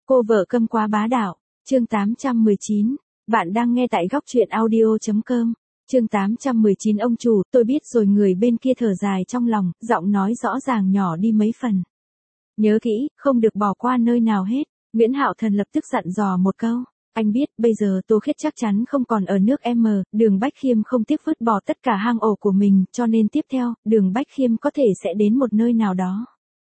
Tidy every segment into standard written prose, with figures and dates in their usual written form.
Cô vợ câm quá bá đạo, chương 819, bạn đang nghe tại góc truyện audio.com, chương 819 ông chủ, tôi biết rồi người bên kia thở dài trong lòng, giọng nói rõ ràng nhỏ đi mấy phần. Nhớ kỹ, không được bỏ qua nơi nào hết, Nguyễn Hạo Thần lập tức dặn dò một câu. Anh biết, bây giờ Tô Khiết chắc chắn không còn ở nước M, Đường Bách Khiêm không tiếc vứt bỏ tất cả hang ổ của mình, cho nên tiếp theo, Đường Bách Khiêm có thể sẽ đến một nơi nào đó.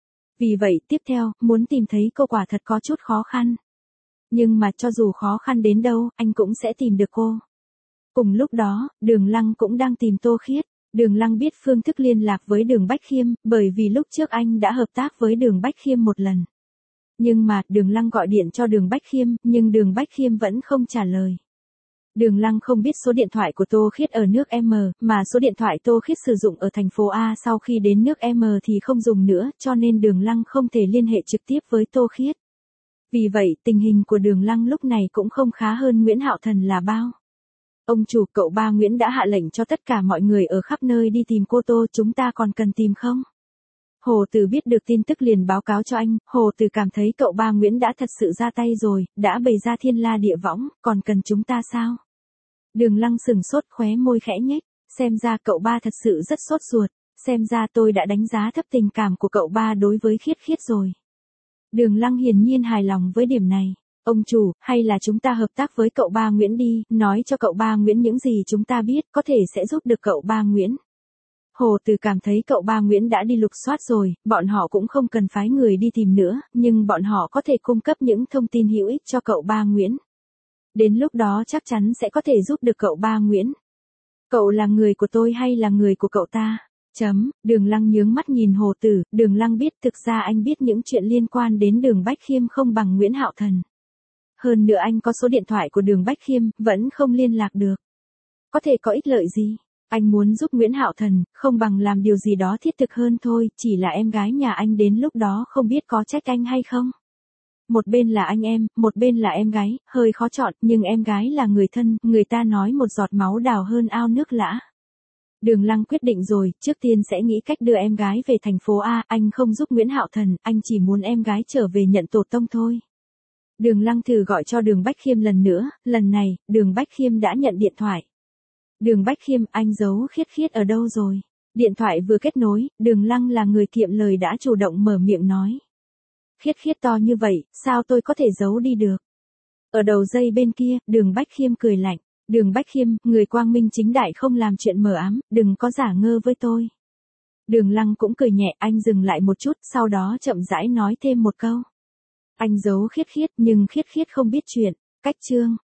Vì vậy, tiếp theo, muốn tìm thấy cô quả thật có chút khó khăn. Nhưng mà cho dù khó khăn đến đâu, anh cũng sẽ tìm được cô. Cùng lúc đó, Đường Lăng cũng đang tìm Tô Khiết. Đường Lăng biết phương thức liên lạc với Đường Bách Khiêm, bởi vì lúc trước anh đã hợp tác với Đường Bách Khiêm một lần. Nhưng mà, Đường Lăng gọi điện cho Đường Bách Khiêm, nhưng Đường Bách Khiêm vẫn không trả lời. Đường Lăng không biết số điện thoại của Tô Khiết ở nước M, mà số điện thoại Tô Khiết sử dụng ở thành phố A sau khi đến nước M thì không dùng nữa, cho nên Đường Lăng không thể liên hệ trực tiếp với Tô Khiết. Vì vậy, tình hình của Đường Lăng lúc này cũng không khá hơn Nguyễn Hạo Thần là bao. Ông chủ, cậu ba Nguyễn đã hạ lệnh cho tất cả mọi người ở khắp nơi đi tìm cô Tô, chúng ta còn cần tìm không? Hồ Từ biết được tin tức liền báo cáo cho anh, Hồ Từ cảm thấy cậu ba Nguyễn đã thật sự ra tay rồi, đã bày ra thiên la địa võng, còn cần chúng ta sao? Đường Lăng sừng sốt, khóe môi khẽ nhếch, xem ra cậu ba thật sự rất sốt ruột, xem ra tôi đã đánh giá thấp tình cảm của cậu ba đối với Khiết Khiết rồi. Đường Lăng hiển nhiên hài lòng với điểm này. Ông chủ, hay là chúng ta hợp tác với cậu ba Nguyễn đi, nói cho cậu ba Nguyễn những gì chúng ta biết, có thể sẽ giúp được cậu ba Nguyễn. Hồ Từ cảm thấy cậu ba Nguyễn đã đi lục soát rồi, bọn họ cũng không cần phái người đi tìm nữa, nhưng bọn họ có thể cung cấp những thông tin hữu ích cho cậu ba Nguyễn. Đến lúc đó chắc chắn sẽ có thể giúp được cậu ba Nguyễn. Cậu là người của tôi hay là người của cậu ta? Đường Lăng nhướng mắt nhìn Hồ Tử, Đường Lăng biết thực ra anh biết những chuyện liên quan đến Đường Bách Khiêm không bằng Nguyễn Hạo Thần. Hơn nữa anh có số điện thoại của Đường Bách Khiêm, vẫn không liên lạc được. Có thể có ích lợi gì? Anh muốn giúp Nguyễn Hạo Thần, không bằng làm điều gì đó thiết thực hơn thôi, chỉ là em gái nhà anh đến lúc đó không biết có trách anh hay không. Một bên là anh em, một bên là em gái, hơi khó chọn, nhưng em gái là người thân, người ta nói một giọt máu đào hơn ao nước lã. Đường Lăng quyết định rồi, trước tiên sẽ nghĩ cách đưa em gái về thành phố A, anh không giúp Nguyễn Hạo Thần, anh chỉ muốn em gái trở về nhận tổ tông thôi. Đường Lăng thử gọi cho Đường Bách Khiêm lần nữa, lần này, Đường Bách Khiêm đã nhận điện thoại. Đường Bách Khiêm, anh giấu Khiết Khiết ở đâu rồi? Điện thoại vừa kết nối, Đường Lăng là người kiệm lời đã chủ động mở miệng nói. Khiết Khiết to như vậy, sao tôi có thể giấu đi được? Ở đầu dây bên kia, Đường Bách Khiêm cười lạnh. Đường Bách Khiêm, người quang minh chính đại không làm chuyện mờ ám, đừng có giả ngơ với tôi. Đường Lăng cũng cười nhẹ, anh dừng lại một chút, sau đó chậm rãi nói thêm một câu. Anh giấu Khiết Khiết, nhưng Khiết Khiết không biết chuyện. Cách chương.